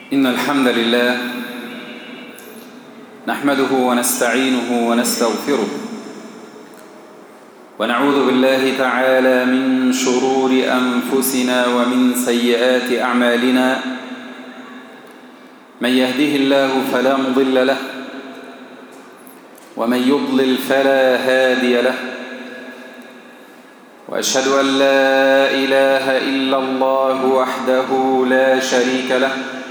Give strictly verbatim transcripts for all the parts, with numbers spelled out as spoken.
إن الحمد لله نحمده ونستعينه ونستغفره ونعوذ بالله تعالى من شرور أنفسنا ومن سيئات أعمالنا. من يهده الله فلا مضل له ومن يضلل فلا هادي له، وأشهد أن لا إله إلا الله وحده لا شريك له،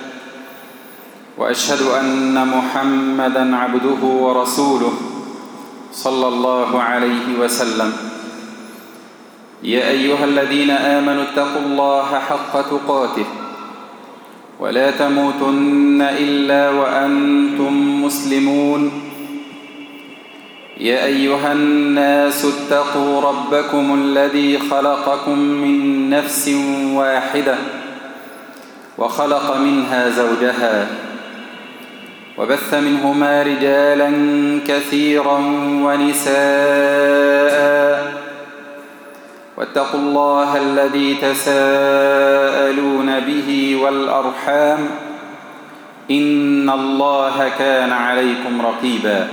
وأشهد أن محمدًا عبده ورسوله صلى الله عليه وسلم. يا أيها الذين آمنوا اتقوا الله حق تقاته ولا تموتن إلا وأنتم مسلمون. يا أيها الناس اتقوا ربكم الذي خلقكم من نفس واحدة وخلق منها زوجها وبث منهما رجالا كثيرا ونساء، واتقوا الله الذي تساءلون به والأرحام إن الله كان عليكم رقيبا.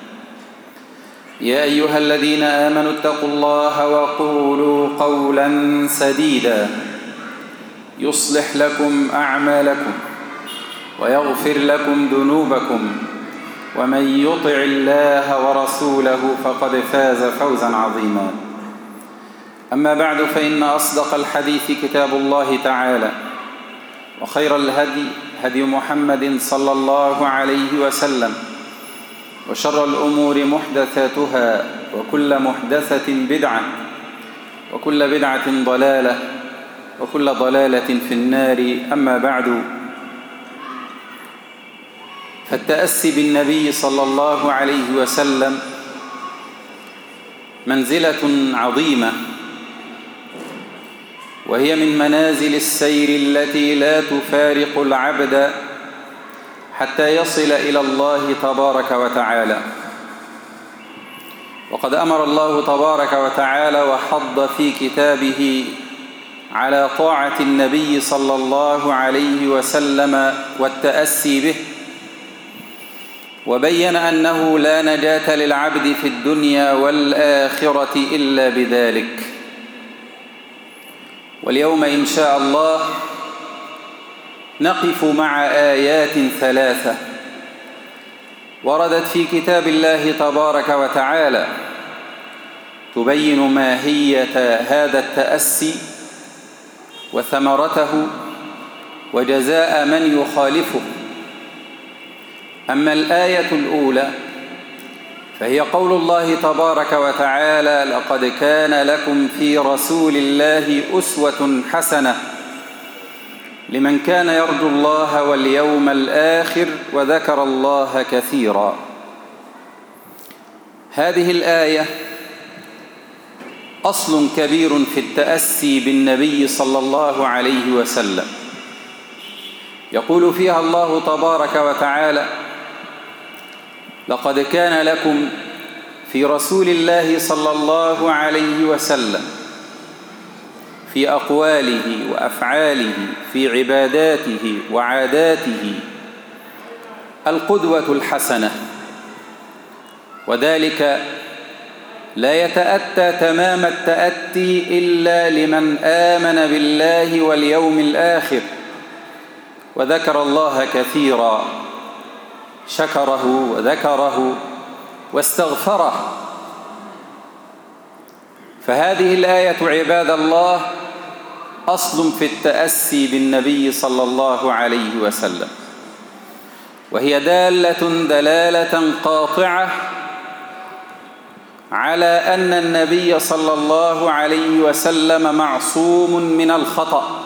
يا أيها الذين آمنوا اتقوا الله وقولوا قولا سديدا يصلح لكم أعمالكم ويغفر لكم ذنوبكم، ومن يطع الله ورسوله فقد فاز فوزا عظيما. أما بعد، فإن أصدق الحديث كتاب الله تعالى، وخير الهدي هدي محمد صلى الله عليه وسلم، وشر الأمور محدثاتها، وكل محدثة بدعة، وكل بدعة ضلالة، وكل ضلالة في النار. أما بعد، فالتأسي بالنبي صلى الله عليه وسلم منزلة عظيمة، وهي من منازل السير التي لا تفارق العبد حتى يصل إلى الله تبارك وتعالى. وقد أمر الله تبارك وتعالى وحض في كتابه على طاعة النبي صلى الله عليه وسلم والتأسي به، وبين أنه لا نجاة للعبد في الدنيا والآخرة إلا بذلك. واليوم إن شاء الله نقف مع آيات ثلاثة وردت في كتاب الله تبارك وتعالى تبين ماهية هذا التأسي وثمرته وجزاء من يخالفه. أما الآية الأولى فهي قول الله تبارك وتعالى: لقد كان لكم في رسول الله أسوة حسنة لمن كان يرجو الله واليوم الآخر وذكر الله كثيرا. هذه الآية أصل كبير في التأسي بالنبي صلى الله عليه وسلم. يقول فيها الله تبارك وتعالى: لقد كان لكم في رسول الله صلى الله عليه وسلم في أقواله وأفعاله، في عباداته وعاداته، القدوة الحسنة. وذلك لا يتأتى تمام التأتي إلا لمن آمن بالله واليوم الآخر وذكر الله كثيرا، شكره وذكره واستغفره. فهذه الآية عباد الله أصل في التأسي بالنبي صلى الله عليه وسلم، وهي دالة دلالة قاطعة على أن النبي صلى الله عليه وسلم معصوم من الخطأ.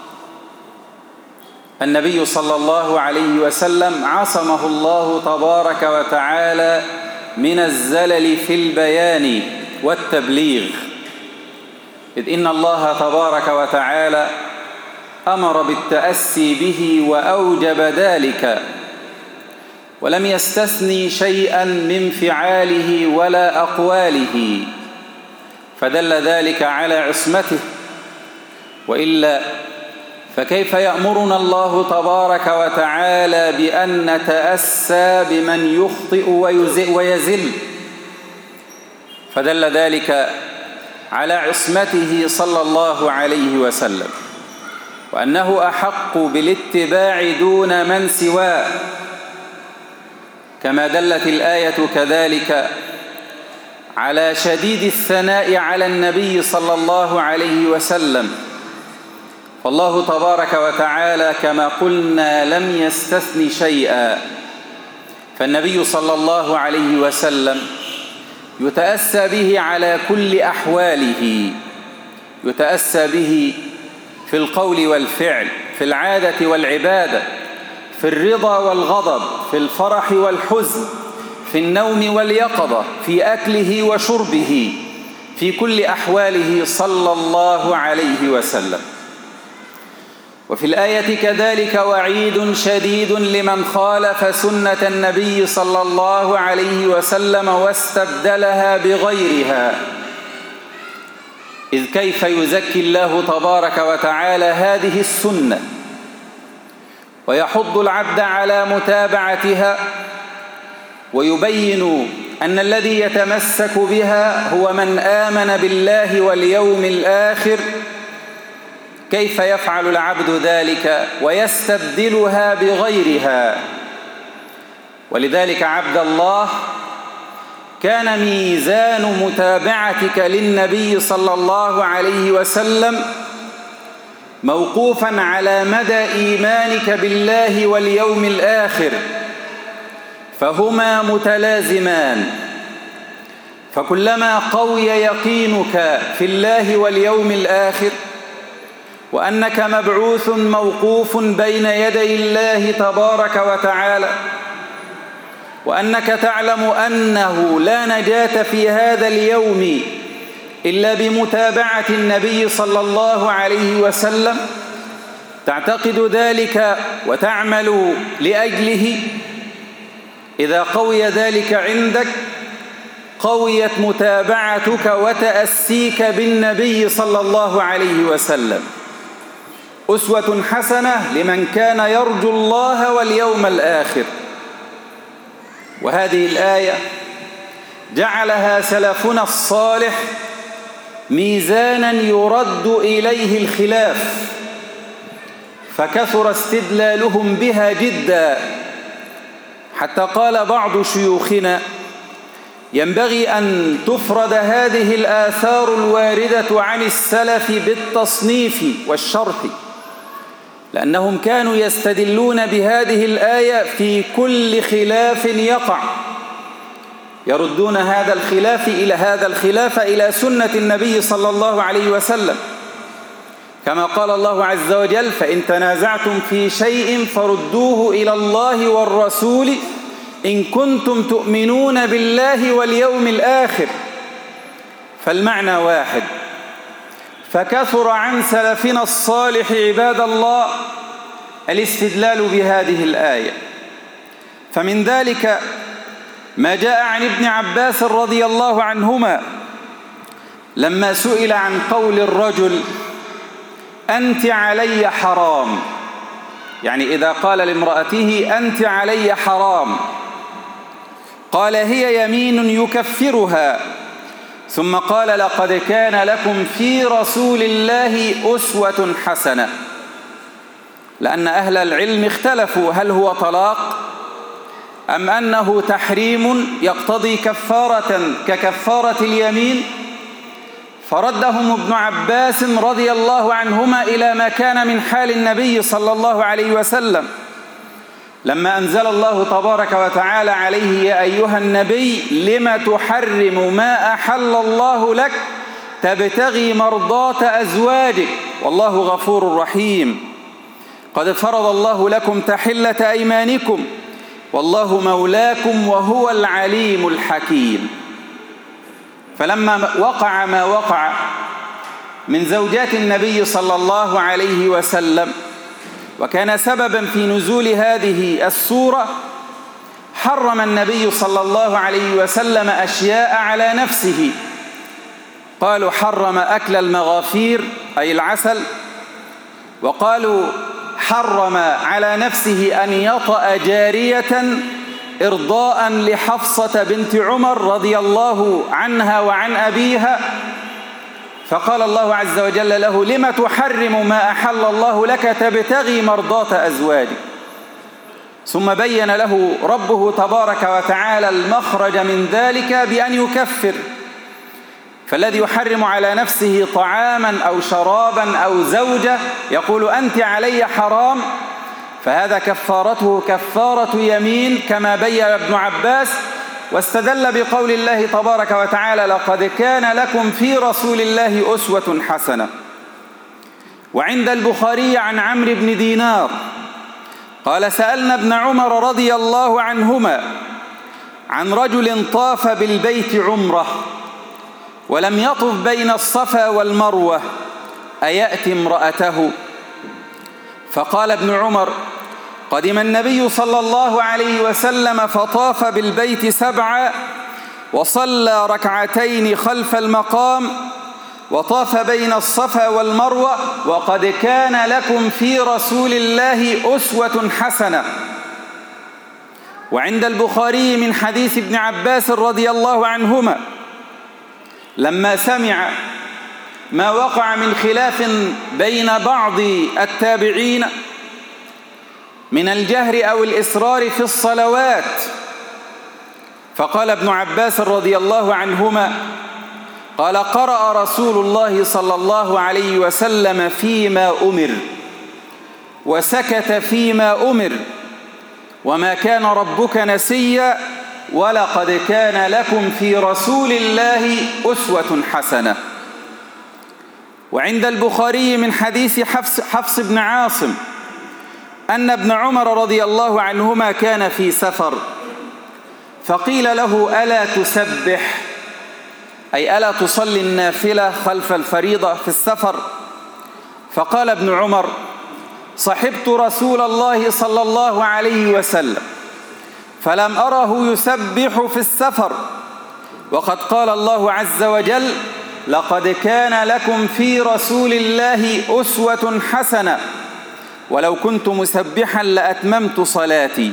النبي صلى الله عليه وسلم عصمه الله تبارك وتعالى من الزلل في البيان والتبليغ، إذ إن الله تبارك وتعالى أمر بالتأسي به وأوجب ذلك، ولم يستثني شيئا من فعاله ولا أقواله، فدل ذلك على عصمته. وإلا فكيف يأمرنا الله تبارك وتعالى بأن نتأسى بمن يخطئ ويزل؟ فدل ذلك على عصمته صلى الله عليه وسلم، وأنه أحق بالاتباع دون من سواه، كما دلت الآية كذلك على شديد الثناء على النبي صلى الله عليه وسلم. فالله تبارك وتعالى كما قلنا لم يستثن شيئا، فالنبي صلى الله عليه وسلم يتأسى به على كل أحواله، يتأسى به في القول والفعل، في العادة والعبادة، في الرضا والغضب، في الفرح والحزن، في النوم واليقظة، في أكله وشربه، في كل أحواله صلى الله عليه وسلم. وفي الآية كذلك وعيد شديد لمن خالف سنة النبي صلى الله عليه وسلم واستبدلها بغيرها. إذ كيف يزكي الله تبارك وتعالى هذه السنة ويحض العبد على متابعتها، ويبين أن الذي يتمسك بها هو من آمن بالله واليوم الآخر. كيف يفعل العبد ذلك ويستبدلها بغيرها؟ ولذلك عبد الله كان ميزان متابعتك للنبي صلى الله عليه وسلم موقوفا على مدى إيمانك بالله واليوم الآخر، فهما متلازمان. فكلما قوي يقينك في الله واليوم الآخر، وأنك مبعوث موقوف بين يدي الله تبارك وتعالى، وأنك تعلم أنه لا نجاة في هذا اليوم إلا بمتابعة النبي صلى الله عليه وسلم، تعتقد ذلك وتعمل لأجله. إذا قوي ذلك عندك قويت متابعتك وتأسيك بالنبي صلى الله عليه وسلم. أسوة حسنة لمن كان يرجو الله واليوم الآخر. وهذه الآية جعلها سلفنا الصالح ميزانا يرد إليه الخلاف، فكثر استدلالهم بها جدا، حتى قال بعض شيوخنا: ينبغي أن تفرد هذه الآثار الواردة عن السلف بالتصنيف والشرح، لأنهم كانوا يستدلون بهذه الآية في كل خلاف يقع، يردون هذا الخلاف إلى هذا الخلاف إلى سنة النبي صلى الله عليه وسلم، كما قال الله عز وجل: فإن تنازعتم في شيء فردوه إلى الله والرسول إن كنتم تؤمنون بالله واليوم الآخر. فالمعنى واحد. فكثر عن سلفنا الصالح عباد الله الاستدلال بهذه الآية. فمن ذلك ما جاء عن ابن عباس رضي الله عنهما لما سئل عن قول الرجل: أنت علي حرام، يعني إذا قال لامرأته: أنت علي حرام، قال: هي يمين يكفرها. ثم قال: لقد كان لكم في رسول الله أسوة حسنة. لأن أهل العلم اختلفوا: هل هو طلاق أم أنه تحريم يقتضي كفارة ككفارة اليمين؟ فردهم ابن عباس رضي الله عنهما إلى ما كان من حال النبي صلى الله عليه وسلم لما أنزل الله تبارك وتعالى عليه: يا أيها النبي لم تحرم ما أحل الله لك تبتغي مرضات أزواجك والله غفور رحيم، قد فرض الله لكم تحلة أيمانكم والله مولاكم وهو العليم الحكيم. فلما وقع ما وقع من زوجات النبي صلى الله عليه وسلم وكان سببا في نزول هذه السورة، حرم النبي صلى الله عليه وسلم أشياء على نفسه. قالوا: حرم أكل المغافير أي العسل، وقالوا حرم على نفسه أن يطأ جارية إرضاء لحفصة بنت عمر رضي الله عنها وعن أبيها، فقال الله عز وجل له: لم تحرم ما أحل الله لك تبتغي مرضاة أزواجك. ثم بين له ربه تبارك وتعالى المخرج من ذلك بأن يكفر، فالذي يحرم على نفسه طعاما أو شرابا أو زوجة يقول أنت علي حرام، فهذا كفارته كفارة يمين كما بين ابن عباس، واستدل بقول الله تبارك وتعالى: لقد كان لكم في رسول الله أسوة حسنة. وعند البخاري عن عمرو بن دينار قال: سألنا ابن عمر رضي الله عنهما عن رجل طاف بالبيت عمره ولم يطف بين الصفا والمروة أيأتي امرأته؟ فقال ابن عمر: قدم النبي صلى الله عليه وسلم فطاف بالبيت سبعا وصلى ركعتين خلف المقام وطاف بين الصفا والمروة وقد كان لكم في رسول الله أسوة حسنة. وعند البخاري من حديث ابن عباس رضي الله عنهما لما سمع ما وقع من خلاف بين بعض التابعين من الجهر أو الإسرار في الصلوات، فقال ابن عباس رضي الله عنهما: قال: قرأ رسول الله صلى الله عليه وسلم فيما أمر وسكت فيما أمر وما كان ربك نسيا ولقد كان لكم في رسول الله أسوة حسنة. وعند البخاري من حديث حفص, حفص بن عاصم أن ابن عمر رضي الله عنهما كان في سفر فقيل له: ألا تسبح؟ أي ألا تصلي النافلة خلف الفريضة في السفر؟ فقال ابن عمر: صحبت رسول الله صلى الله عليه وسلم فلم أره يسبح في السفر، وقد قال الله عز وجل: لقد كان لكم في رسول الله أسوة حسنة ولو كنت مسبحا لأتممت صلاتي.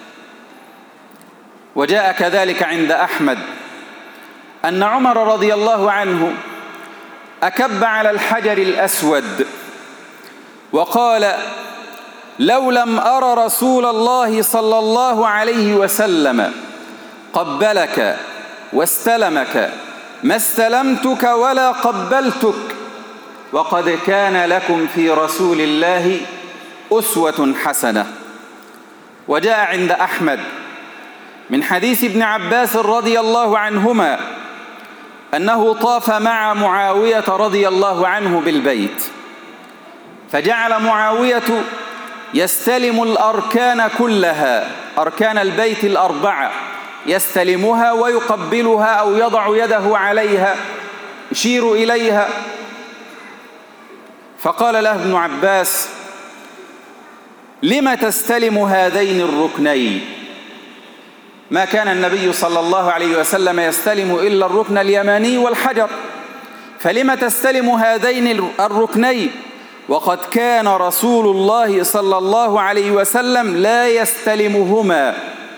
وجاء كذلك عند أحمد أن عمر رضي الله عنه أكب على الحجر الأسود وقال: لو لم أر رسول الله صلى الله عليه وسلم قبلك واستلمك ما استلمتك ولا قبلتك وقد كان لكم في رسول الله أسوة حسنة. وجاء عند أحمد من حديث ابن عباس رضي الله عنهما أنه طاف مع معاوية رضي الله عنه بالبيت، فجعل معاوية يستلم الأركان كلها، أركان البيت الأربعة يستلمها ويقبلها أو يضع يده عليها يشير إليها. فقال له ابن عباس: لم تستلم هذين الركنين؟ ما كان النبي صلى الله عليه وسلم يستلم إلا الركن اليماني والحجر، فلم تستلم هذين الركنين وقد كان رسول الله صلى الله عليه وسلم لا يستلمهما؟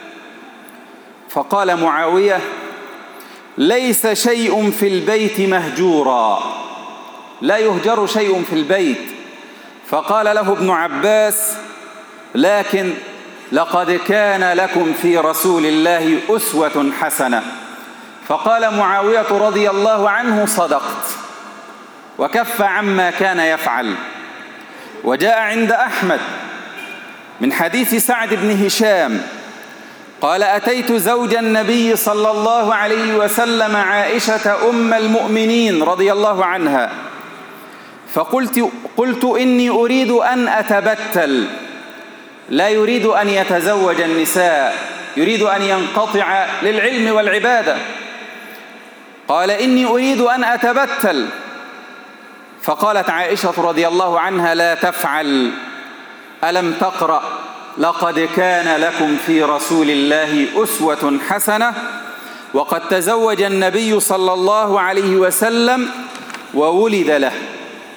فقال معاوية: ليس شيء في البيت مهجورا، لا يهجر شيء في البيت. فقال له ابن عباس: لكن لقد كان لكم في رسول الله أسوة حسنة. فقال معاوية رضي الله عنه: صدقت، وكف عما كان يفعل. وجاء عند أحمد من حديث سعد بن هشام قال: أتيت زوج النبي صلى الله عليه وسلم عائشة أم المؤمنين رضي الله عنها فقلت قلت إني أريد أن أتبتل، لا يريد أن يتزوج النساء، يريد أن ينقطع للعلم والعبادة. قال: إني أريد أن أتبتل. فقالت عائشة رضي الله عنها: لا تفعل، ألم تقرأ لقد كان لكم في رسول الله أسوة حسنة؟ وقد تزوج النبي صلى الله عليه وسلم وولد له.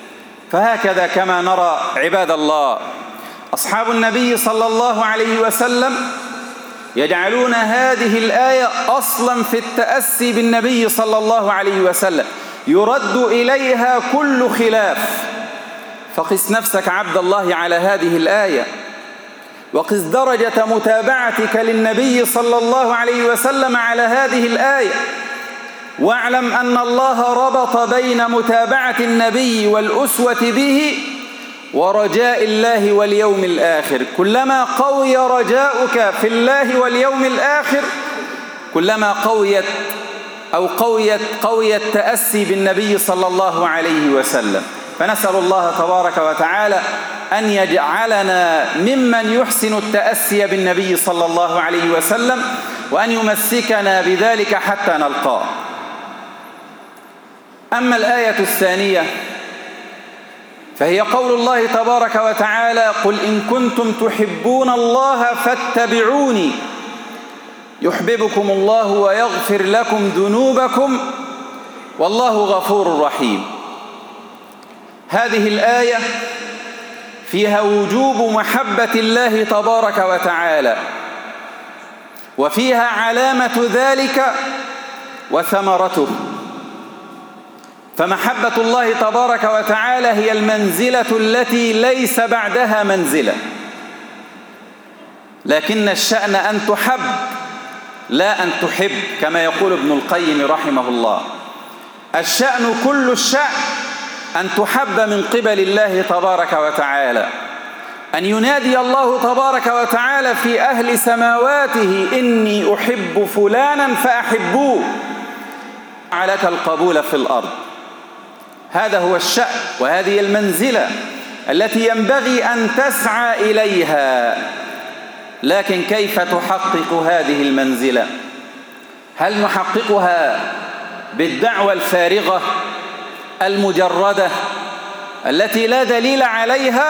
فهكذا كما نرى عباد الله أصحاب النبي صلى الله عليه وسلم يجعلون هذه الآية أصلا في التأسي بالنبي صلى الله عليه وسلم، يرد إليها كل خلاف. فقس نفسك عبد الله على هذه الآية، وقس درجة متابعتك للنبي صلى الله عليه وسلم على هذه الآية، واعلم أن الله ربط بين متابعة النبي والأسوة به ورجاء الله واليوم الآخر. كلما قوي رجاؤك في الله واليوم الآخر كلما قويت أو قويت قوي التأسي بالنبي صلى الله عليه وسلم. فنسأل الله تبارك وتعالى أن يجعلنا ممن يحسن التأسي بالنبي صلى الله عليه وسلم، وأن يمسكنا بذلك حتى نلقاه. أما الآية الثانية فهي قول الله تبارك وتعالى: قل إن كنتم تحبون الله فاتبعوني يحببكم الله ويغفر لكم ذنوبكم والله غفور رحيم. هذه الآية فيها وجوب محبة الله تبارك وتعالى، وفيها علامة ذلك وثمرته. فمحبة الله تبارك وتعالى هي المنزلة التي ليس بعدها منزلة، لكن الشأن أن تحب لا أن تحب، كما يقول ابن القيم رحمه الله: الشأن كل الشأن أن تحب من قبل الله تبارك وتعالى، أن ينادي الله تبارك وتعالى في أهل سماواته: إني أحب فلانا فأحبوه، عليك القبول في الأرض. هذا هو الشأن، وهذه المنزلة التي ينبغي أن تسعى إليها. لكن كيف تحقق هذه المنزلة؟ هل نحققها بالدعوة الفارغة المجردة التي لا دليل عليها؟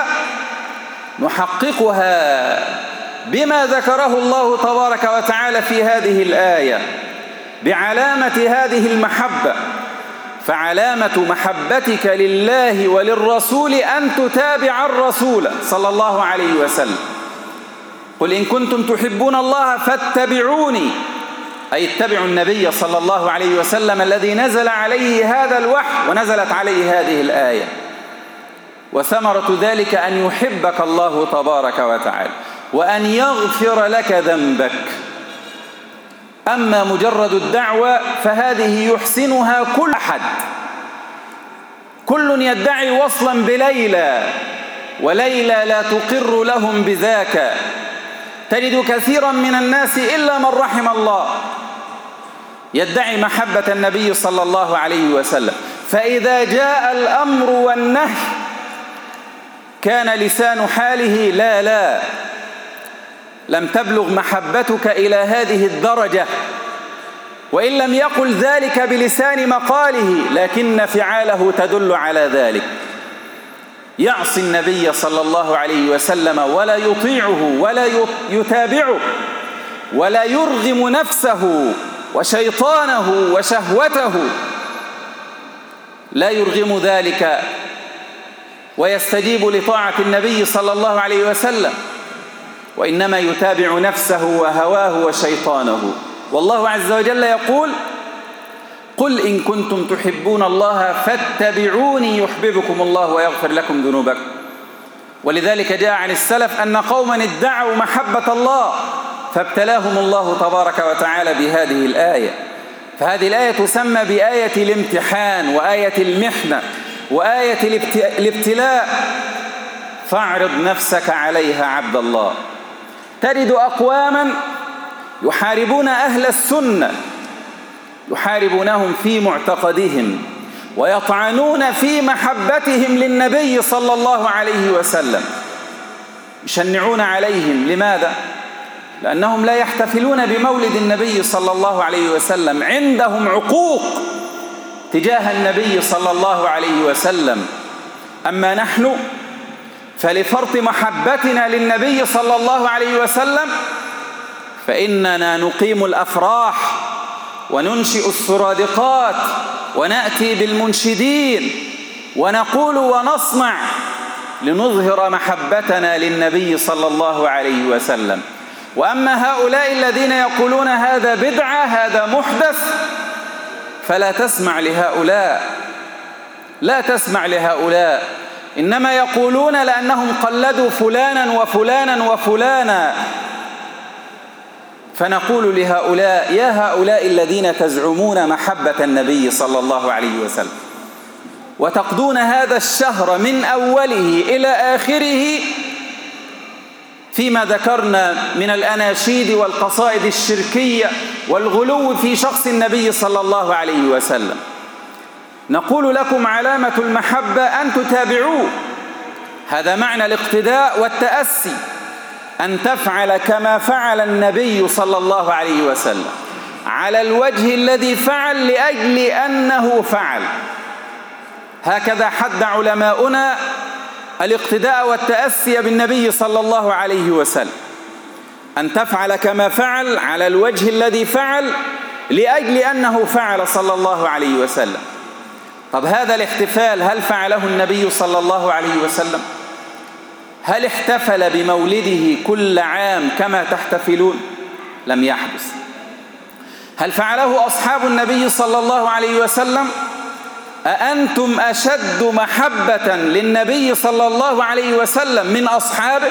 نحققها بما ذكره الله تبارك وتعالى في هذه الآية بعلامة هذه المحبة. فعلامة محبتك لله وللرسول أن تتابع الرسول صلى الله عليه وسلم. قل إن كنتم تحبون الله فاتبعوني، أي اتبعوا النبي صلى الله عليه وسلم الذي نزل عليه هذا الوحي ونزلت عليه هذه الآية. وثمرة ذلك أن يحبك الله تبارك وتعالى وأن يغفر لك ذنبك. أما مجرد الدعوة فهذه يحسنها كل أحد، كل يدعي وصلا بليلى وليلى لا تقر لهم بذاك. تجد كثيرا من الناس إلا من رحم الله يدعي محبة النبي صلى الله عليه وسلم، فإذا جاء الأمر والنهي كان لسان حاله لا لا لم تبلغ محبتك إلى هذه الدرجة، وإن لم يقل ذلك بلسان مقاله لكن فعاله تدل على ذلك. يعصي النبي صلى الله عليه وسلم ولا يطيعه ولا يتابعه ولا يرغم نفسه وشيطانه وشهوته، لا يرغم ذلك ويستجيب لطاعة النبي صلى الله عليه وسلم، وإنما يتابع نفسه وهواه وشيطانه. والله عز وجل يقول: قل إن كنتم تحبون الله فاتبعوني يحببكم الله ويغفر لكم ذنوبكم. ولذلك جاء عن السلف أن قوما ادعوا محبة الله فابتلاهم الله تبارك وتعالى بهذه الآية. فهذه الآية تسمى بآية الامتحان وآية المحنة وآية الابتلاء، فاعرض نفسك عليها عبد الله. تجد أقواما يحاربون أهل السنة، يحاربونهم في معتقدهم ويطعنون في محبتهم للنبي صلى الله عليه وسلم، يشنعون عليهم. لماذا؟ لأنهم لا يحتفلون بمولد النبي صلى الله عليه وسلم، عندهم عقوق تجاه النبي صلى الله عليه وسلم. أما نحن فلفرط محبتنا للنبي صلى الله عليه وسلم فإننا نقيم الأفراح وننشئ السرادقات ونأتي بالمنشدين ونقول ونصنع لنظهر محبتنا للنبي صلى الله عليه وسلم. وأما هؤلاء الذين يقولون هذا بدعة، هذا محدث، فلا تسمع لهؤلاء، لا تسمع لهؤلاء، إنما يقولون لأنهم قلدوا فلانا وفلانا وفلانا. فنقول لهؤلاء: يا هؤلاء الذين تزعمون محبة النبي صلى الله عليه وسلم وتقضون هذا الشهر من أوله إلى آخره فيما ذكرنا من الأناشيد والقصائد الشركية والغلو في شخص النبي صلى الله عليه وسلم، نقول لكم علامة المحبة أن تتابعوه. هذا معنى الاقتداء والتأسي، أن تفعل كما فعل النبي صلى الله عليه وسلم على الوجه الذي فعل لأجل أنه فعل. هكذا حد علماؤنا الاقتداء والتأسي بالنبي صلى الله عليه وسلم، أن تفعل كما فعل على الوجه الذي فعل لأجل أنه فعل صلى الله عليه وسلم. طب هذا الاحتفال هل فعله النبي صلى الله عليه وسلم؟ هل احتفل بمولده كل عام كما تحتفلون؟ لم يحدث. هل فعله أصحاب النبي صلى الله عليه وسلم؟ أأنتم أشد محبة للنبي صلى الله عليه وسلم من أصحابه؟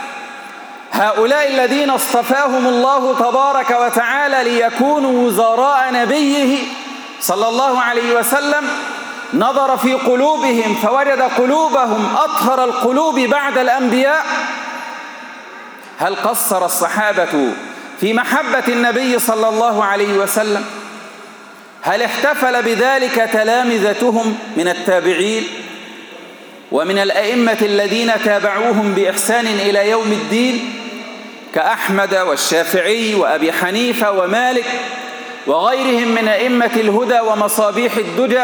هؤلاء الذين اصطفاهم الله تبارك وتعالى ليكونوا وزراء نبيه صلى الله عليه وسلم، نظر في قلوبهم فوجد قلوبهم أطهر القلوب بعد الأنبياء. هل قصر الصحابة في محبة النبي صلى الله عليه وسلم؟ هل احتفل بذلك تلامذتهم من التابعين ومن الأئمة الذين تابعوهم بإحسان إلى يوم الدين كأحمد والشافعي وأبي حنيفة ومالك وغيرهم من أئمة الهدى ومصابيح الدجى؟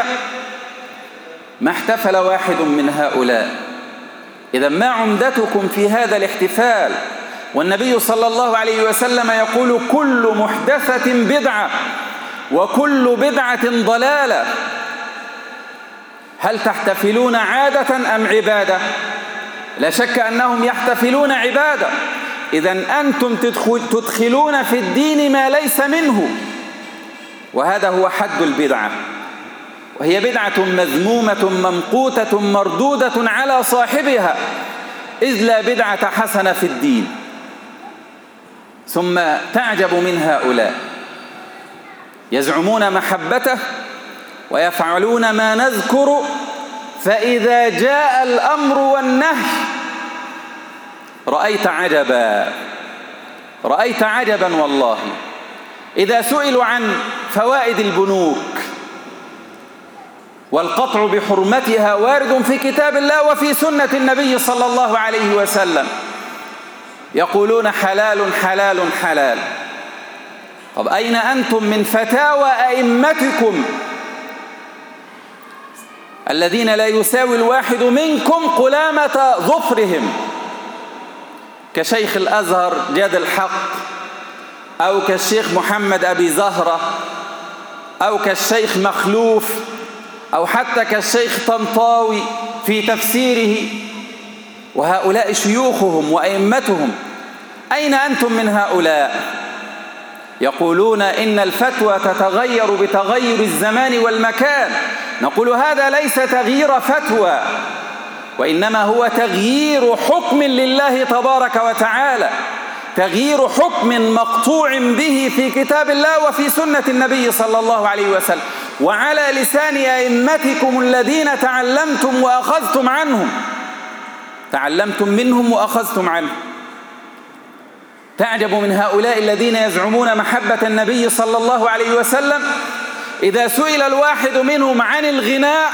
ما احتفل واحد من هؤلاء. إذا ما عمدتكم في هذا الاحتفال؟ والنبي صلى الله عليه وسلم يقول: كل محدثة بدعة وكل بدعة ضلالة. هل تحتفلون عادة أم عبادة؟ لا شك أنهم يحتفلون عبادة. إذن أنتم تدخلون في الدين ما ليس منه، وهذا هو حد البدعة، وهي بدعة مذمومة ممقوتة مردودة على صاحبها، إذ لا بدعة حسنة في الدين. ثم تعجب من هؤلاء يزعمون محبته ويفعلون ما نذكر، فإذا جاء الأمر والنهي رأيت عجبا، رأيت عجبا والله. إذا سئلوا عن فوائد البنوك والقطع بحرمتها وارد في كتاب الله وفي سنة النبي صلى الله عليه وسلم، يقولون حلال حلال حلال. طب أين أنتم من فتاوى أئمتكم الذين لا يساوي الواحد منكم قلامة ظفرهم، كشيخ الأزهر جاد الحق، أو كالشيخ محمد أبي زهرة، أو كالشيخ مخلوف، أو حتى كالشيخ طنطاوي في تفسيره، وهؤلاء شيوخهم وأئمتهم؟ أين أنتم من هؤلاء؟ يقولون إن الفتوى تتغير بتغير الزمان والمكان. نقول هذا ليس تغيير فتوى، وإنما هو تغيير حكم لله تبارك وتعالى، تغيير حكم مقطوع به في كتاب الله وفي سنة النبي صلى الله عليه وسلم، وعلى لسان أئمتكم الذين تعلمتم وأخذتم عنهم، تعلمتم منهم وأخذتم عنهم. تعجب من هؤلاء الذين يزعمون محبة النبي صلى الله عليه وسلم، إذا سئل الواحد منهم عن الغناء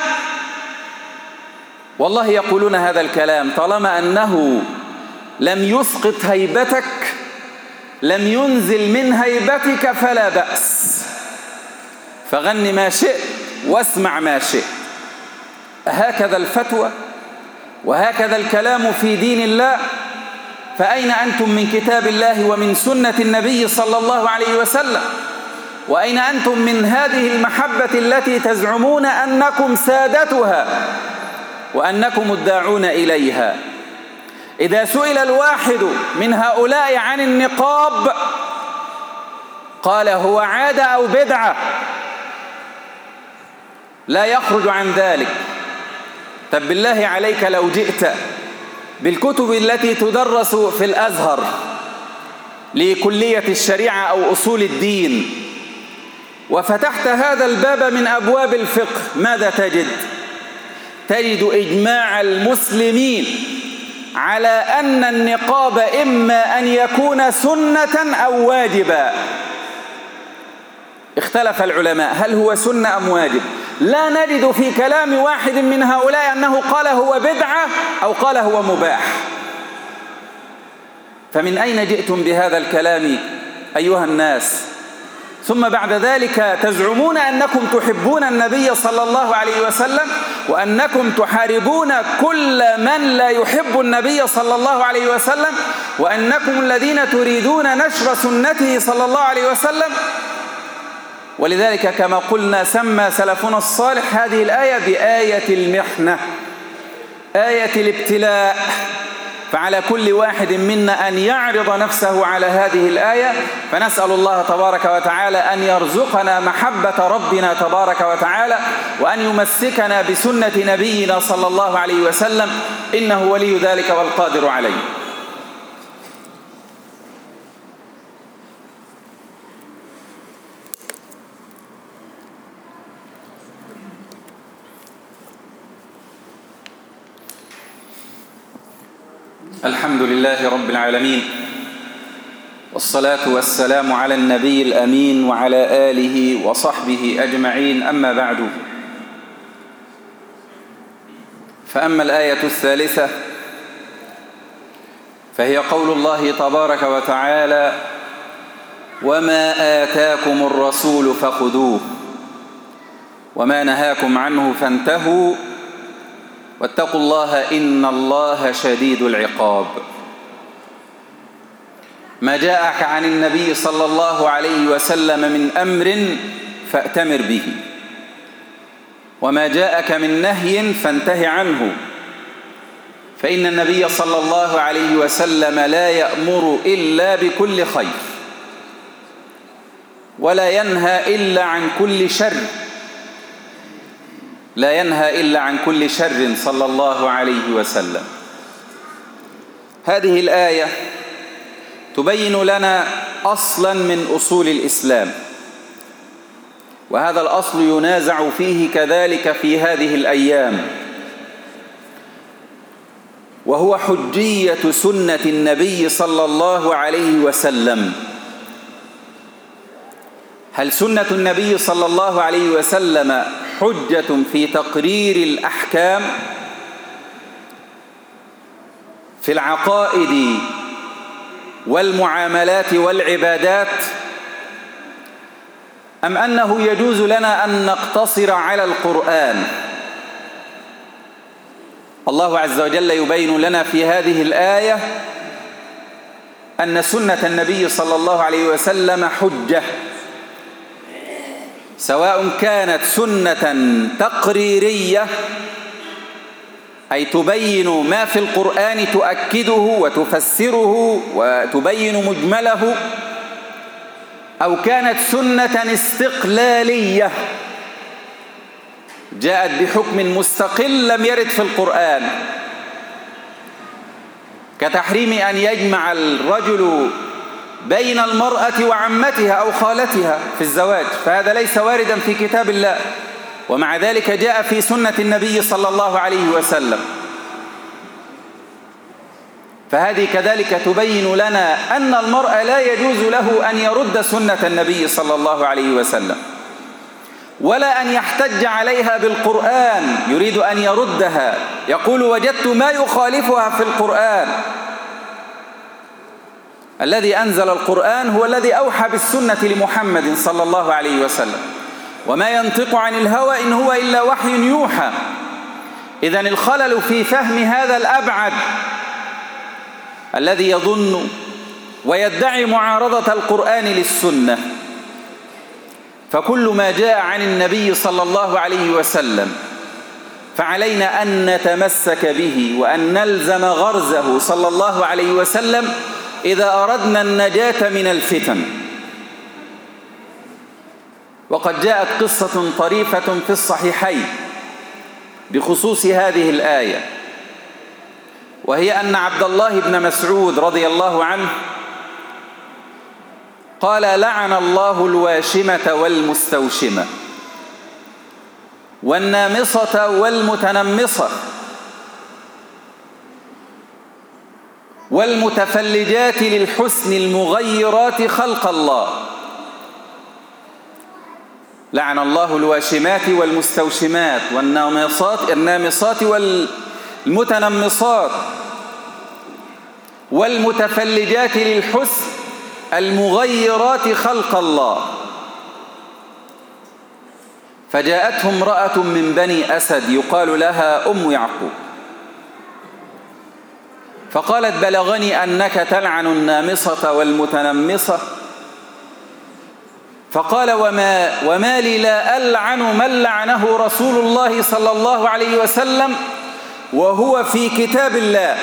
والله يقولون هذا الكلام: طالما أنه لم يسقط هيبتك، لم ينزل من هيبتك، فلا بأس، فغن ما شئت واسمع ما شئت. هكذا الفتوى وهكذا الكلام في دين الله؟ فأين أنتم من كتاب الله ومن سنة النبي صلى الله عليه وسلم؟ وأين أنتم من هذه المحبة التي تزعمون أنكم سادتها وأنكم الداعون إليها. إذا سئل الواحد من هؤلاء عن النقاب قال هو عادة أو بدعة، لا يخرج عن ذلك. طب بالله عليك لو جئت بالكتب التي تدرس في الأزهر لكلية الشريعة أو أصول الدين وفتحت هذا الباب من أبواب الفقه، ماذا تجد؟ تجد إجماع المسلمين على أن النقاب إما أن يكون سنة أو واجبا. اختلف العلماء هل هو سنة أم واجب. لا نجد في كلام واحد من هؤلاء أنه قال هو بدعة أو قال هو مباح. فمن أين جئتم بهذا الكلام أيها الناس؟ ثم بعد ذلك تزعمون أنكم تحبون النبي صلى الله عليه وسلم وأنكم تحاربون كل من لا يحب النبي صلى الله عليه وسلم وأنكم الذين تريدون نشر سنته صلى الله عليه وسلم. ولذلك كما قلنا سمى سلفنا الصالح هذه الآية بآية المحنة، آية الابتلاء. فعلى كل واحد منا أن يعرض نفسه على هذه الآية، فنسأل الله تبارك وتعالى أن يرزقنا محبة ربنا تبارك وتعالى وأن يمسكنا بسنة نبينا صلى الله عليه وسلم، إنه ولي ذلك والقادر عليه. الحمد لله رب العالمين، والصلاة والسلام على النبي الأمين وعلى آله وصحبه أجمعين، أما بعد. فأما الآية الثالثة فهي قول الله تبارك وتعالى: وما آتاكم الرسول فخذوه وما نهاكم عنه فانتهوا واتقوا الله إن الله شديد العقاب. ما جاءك عن النبي صلى الله عليه وسلم من أمر فأتمر به، وما جاءك من نهي فانته عنه، فإن النبي صلى الله عليه وسلم لا يأمر إلا بكل خير ولا ينهى إلا عن كل شر، لا ينهى إلا عن كل شر صلى الله عليه وسلم. هذه الآية تبين لنا أصلا من أصول الإسلام، وهذا الأصل ينازع فيه كذلك في هذه الأيام، وهو حجية سنة النبي صلى الله عليه وسلم. هل سنة النبي صلى الله عليه وسلم حجة في تقرير الأحكام في العقائد والمعاملات والعبادات، أم أنه يجوز لنا أن نقتصر على القرآن؟ الله عز وجل يبين لنا في هذه الآية أن سنة النبي صلى الله عليه وسلم حجة، سواء كانت سنة تقريرية أي تبين ما في القرآن تؤكده وتفسره وتبين مجمله، أو كانت سنة استقلالية جاءت بحكم مستقل لم يرد في القرآن، كتحريم أن يجمع الرجل بين المرأة وعمتها أو خالتها في الزواج، فهذا ليس واردا في كتاب الله، ومع ذلك جاء في سنة النبي صلى الله عليه وسلم. فهذه كذلك تبين لنا أن المرء لا يجوز له أن يرد سنة النبي صلى الله عليه وسلم، ولا أن يحتج عليها بالقرآن يريد أن يردها، يقول وجدت ما يخالفها في القرآن. الذي أنزل القرآن هو الذي أوحى بالسنة لمحمد صلى الله عليه وسلم، وما ينطق عن الهوى إن هو إلا وحي يوحى. إذن الخلل في فهم هذا الأبعد الذي يظن ويدعي معارضة القرآن للسنة، فكل ما جاء عن النبي صلى الله عليه وسلم فعلينا أن نتمسك به وأن نلزم غرزه صلى الله عليه وسلم إذا أردنا النجاة من الفتن. وقد جاءت قصة طريفة في الصحيحين بخصوص هذه الآية، وهي أن عبد الله بن مسعود رضي الله عنه قال: لعن الله الواشمة والمستوشمة والنامصة والمتنمصة والمتفلجات للحسن المغيرات خلق الله. لعن الله الواشمات والمستوشمات والنامصات النامصات والمتنمصات والمتفلجات للحسن المغيرات خلق الله. فجاءته امرأة من بني أسد يقال لها أم يعقوب، فقالت: بلغني أنك تلعن النامصة والمتنمصة. فقال: وما, وما لي لا ألعن من لعنه رسول الله صلى الله عليه وسلم وهو في كتاب الله.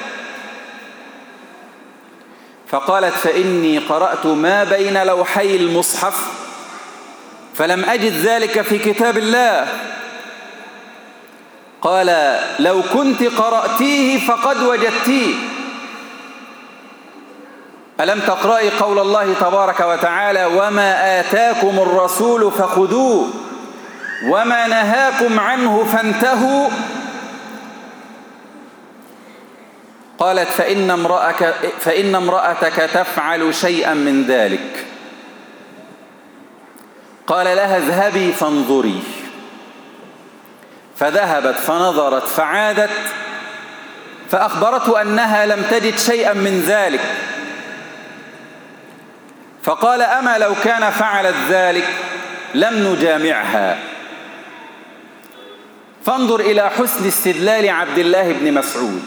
فقالت: فإني قرأت ما بين لوحي المصحف فلم أجد ذلك في كتاب الله. قال: لو كنت قرأتيه فقد وجدتيه. ألم تقرأي قول الله تبارك وتعالى: وما آتاكم الرسول فخذوه وما نهاكم عنه فانتهوا؟ قالت: فإن امرأتك, فإن امرأتك تفعل شيئا من ذلك. قال لها: اذهبي فانظري. فذهبت فنظرت فعادت فأخبرته أنها لم تجد شيئا من ذلك. فقال: أما لو كان فعلت ذلك لم نجامعها. فانظر إلى حسن استدلال عبد الله بن مسعود،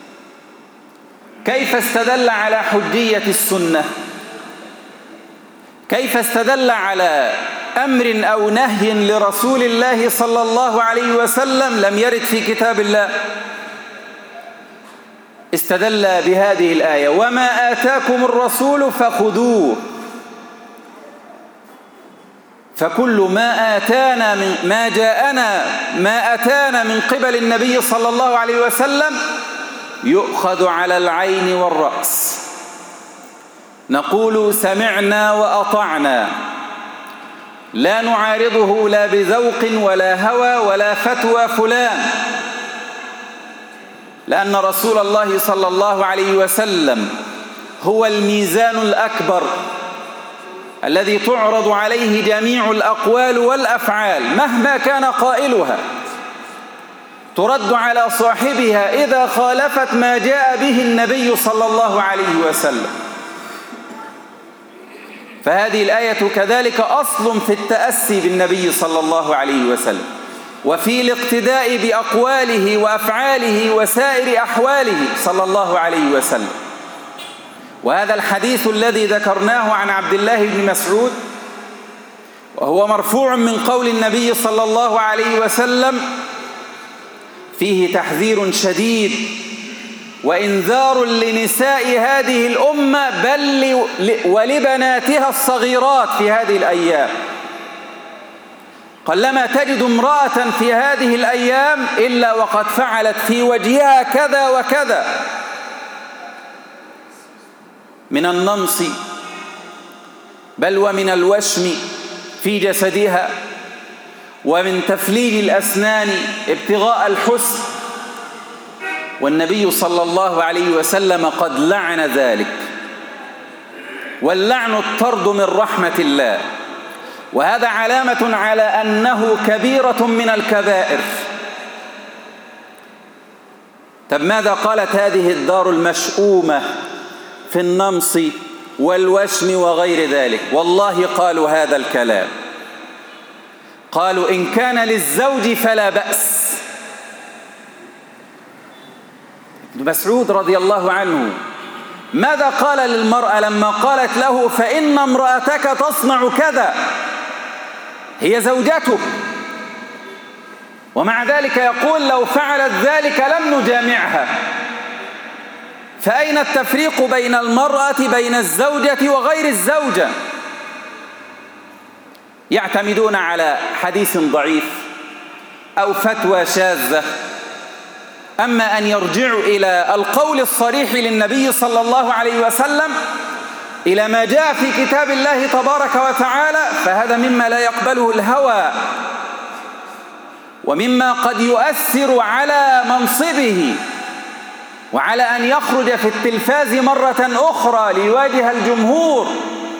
كيف استدل على حجية السنة، كيف استدل على أمر أو نهي لرسول الله صلى الله عليه وسلم لم يرد في كتاب الله. استدل بهذه الآية: وما آتاكم الرسول فخذوه. فكل ما آتانا من ما جاءنا ما أتانا من قبل النبي صلى الله عليه وسلم يؤخذ على العين والرأس، نقول سمعنا وأطعنا، لا نعارضه لا بذوق ولا هوى ولا فتوى فلان، لأن رسول الله صلى الله عليه وسلم هو الميزان الأكبر الذي تعرض عليه جميع الأقوال والأفعال مهما كان قائلها، ترد على صاحبها إذا خالفت ما جاء به النبي صلى الله عليه وسلم. فهذه الآية كذلك أصل في التأسي بالنبي صلى الله عليه وسلم وفي الاقتداء بأقواله وأفعاله وسائر أحواله صلى الله عليه وسلم. وهذا الحديث الذي ذكرناه عن عبد الله بن مسعود وهو مرفوع من قول النبي صلى الله عليه وسلم فيه تحذير شديد وإنذار لنساء هذه الأمة بل ولبناتها الصغيرات في هذه الأيام. قلما تجد امرأة في هذه الأيام إلا وقد فعلت في وجهها كذا وكذا من النمص بل ومن الوشم في جسدها ومن تفليج الأسنان ابتغاء الحسن، والنبي صلى الله عليه وسلم قد لعن ذلك، واللعن الطرد من رحمة الله، وهذا علامة على أنه كبيرة من الكبائر. طب ماذا قالت هذه الدار المشؤومة في النمص والوشم وغير ذلك؟ والله قالوا هذا الكلام، قالوا إن كان للزوج فلا بأس. ابن مسعود رضي الله عنه ماذا قال للمرأة لما قالت له فإن امرأتك تصنع كذا؟ هي زوجته ومع ذلك يقول لو فعلت ذلك لم نجامعها. فأين التفريق بين المرأة بين الزوجة وغير الزوجة؟ يعتمدون على حديث ضعيف أو فتوى شاذة. أما أن يرجعوا إلى القول الصريح للنبي صلى الله عليه وسلم، إلى ما جاء في كتاب الله تبارك وتعالى، فهذا مما لا يقبله الهوى، ومما قد يؤثر على منصبه وعلى أن يخرج في التلفاز مرة أخرى ليواجه الجمهور.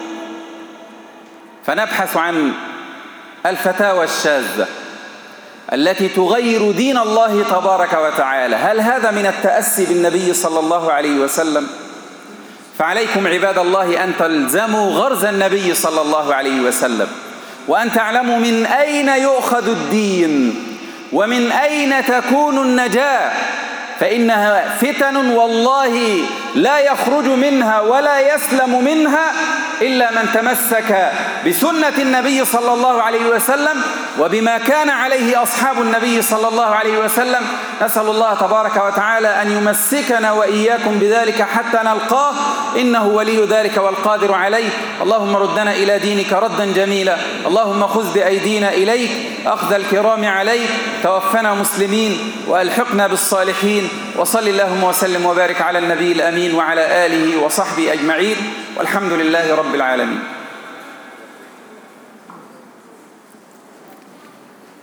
فنبحث عن الفتاوى الشاذة التي تغير دين الله تبارك وتعالى. هل هذا من التأسي بالنبي صلى الله عليه وسلم؟ فعليكم عباد الله أن تلزموا غرز النبي صلى الله عليه وسلم، وأن تعلموا من أين يؤخذ الدين ومن أين تكون النجاة، فإنها فتن والله لا يخرج منها ولا يسلم منها إلا من تمسك بسنة النبي صلى الله عليه وسلم وبما كان عليه أصحاب النبي صلى الله عليه وسلم. نسأل الله تبارك وتعالى أن يمسكنا وإياكم بذلك حتى نلقاه، إنه ولي ذلك والقادر عليه. اللهم ردنا إلى دينك ردا جميلا، اللهم خذ بأيدينا إليك أخذ الكرام عليك، توفنا مسلمين وألحقنا بالصالحين. وصل اللهم وسلم وبارك على النبي الأمين وعلى آله وصحبه أجمعين، والحمد لله رب العالمين.